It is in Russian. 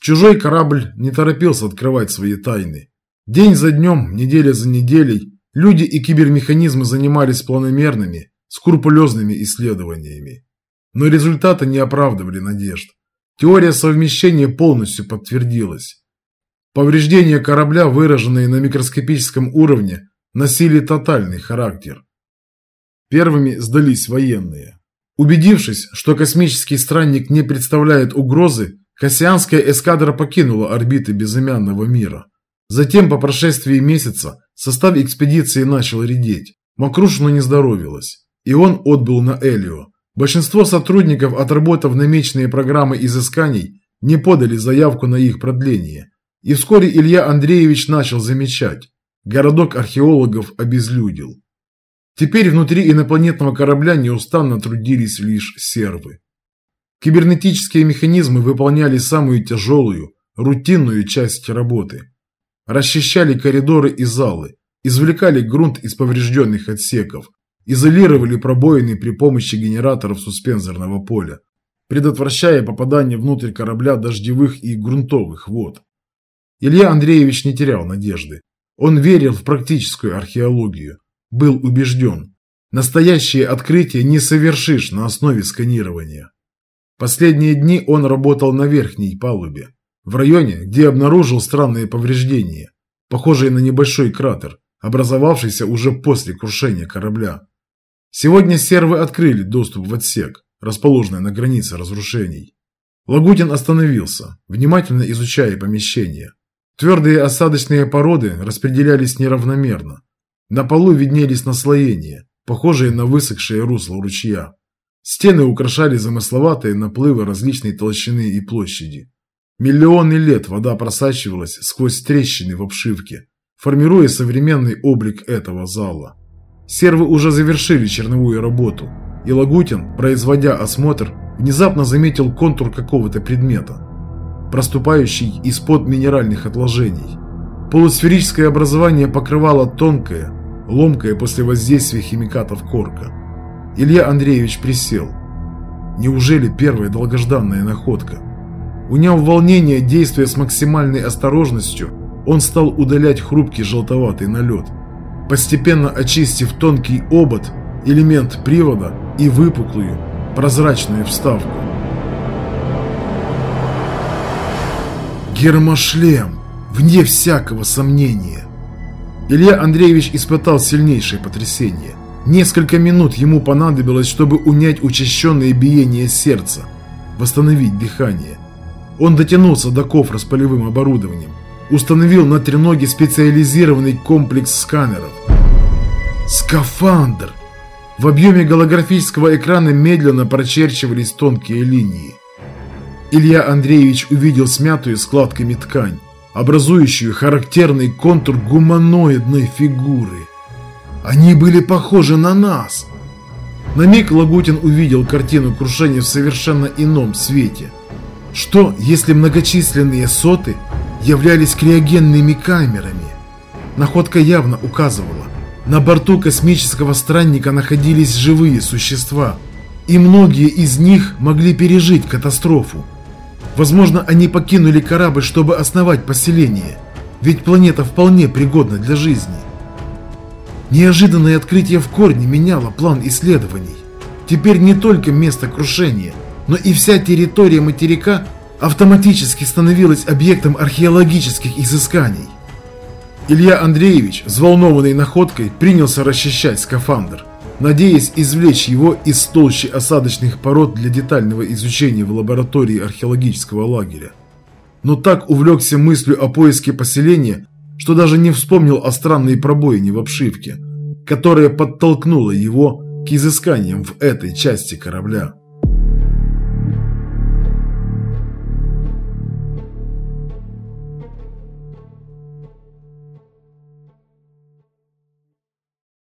Чужой корабль не торопился открывать свои тайны. День за днем, неделя за неделей, люди и кибермеханизмы занимались планомерными, скрупулезными исследованиями. Но результаты не оправдывали надежд. Теория совмещения полностью подтвердилась. Повреждения корабля, выраженные на микроскопическом уровне, носили тотальный характер. Первыми сдались военные. Убедившись, что космический странник не представляет угрозы, Кассианская эскадра покинула орбиты безымянного мира. Затем, по прошествии месяца, состав экспедиции начал редеть. Макрушину не здоровилось, и он отбыл на Элио. Большинство сотрудников, отработав намеченные программы изысканий, не подали заявку на их продление. И вскоре Илья Андреевич начал замечать: городок археологов обезлюдил. Теперь внутри инопланетного корабля неустанно трудились лишь сервы. Кибернетические механизмы выполняли самую тяжелую, рутинную часть работы. Расчищали коридоры и залы, извлекали грунт из поврежденных отсеков, изолировали пробоины при помощи генераторов суспензорного поля, предотвращая попадание внутрь корабля дождевых и грунтовых вод. Илья Андреевич не терял надежды. Он верил в практическую археологию. Был убежден: настоящее открытие не совершишь на основе сканирования. Последние дни он работал на верхней палубе, в районе, где обнаружил странные повреждения, похожие на небольшой кратер, образовавшийся уже после крушения корабля. Сегодня сервы открыли доступ в отсек, расположенный на границе разрушений. Лагутин остановился, внимательно изучая помещение. Твердые осадочные породы распределялись неравномерно. На полу виднелись наслоения, похожие на высохшее русло ручья. Стены украшали замысловатые наплывы различной толщины и площади. Миллионы лет вода просачивалась сквозь трещины в обшивке, формируя современный облик этого зала. Сервы уже завершили черновую работу, и Лагутин, производя осмотр, внезапно заметил контур какого-то предмета, проступающий из-под минеральных отложений. Полусферическое образование покрывало тонкое, ломкое после воздействия химикатов корка. Илья Андреевич присел. Неужели первая долгожданная находка? Уняв волнение, действуя с максимальной осторожностью, он стал удалять хрупкий желтоватый налет, постепенно очистив тонкий обод, элемент привода и выпуклую, прозрачную вставку. Гермошлем, вне всякого сомнения. Илья Андреевич испытал сильнейшее потрясение. Несколько минут ему понадобилось, чтобы унять учащенное биение сердца, восстановить дыхание. Он дотянулся до кофра с полевым оборудованием, установил на треноге специализированный комплекс сканеров. Скафандр! В объеме голографического экрана медленно прочерчивались тонкие линии. Илья Андреевич увидел смятую складками ткань, образующую характерный контур гуманоидной фигуры. Они были похожи на нас. На миг Лагутин увидел картину крушения в совершенно ином свете. Что, если многочисленные соты являлись криогенными камерами? Находка явно указывала: на борту космического странника находились живые существа, и многие из них могли пережить катастрофу. Возможно, они покинули корабль, чтобы основать поселение, ведь планета вполне пригодна для жизни. Неожиданное открытие в корне меняло план исследований. Теперь не только место крушения, но и вся территория материка автоматически становилась объектом археологических изысканий. Илья Андреевич, взволнованный находкой, принялся расчищать скафандр, надеясь извлечь его из толщи осадочных пород для детального изучения в лаборатории археологического лагеря. Но так увлекся мыслью о поиске поселения, что даже не вспомнил о странной пробоине в обшивке, которая подтолкнула его к изысканиям в этой части корабля.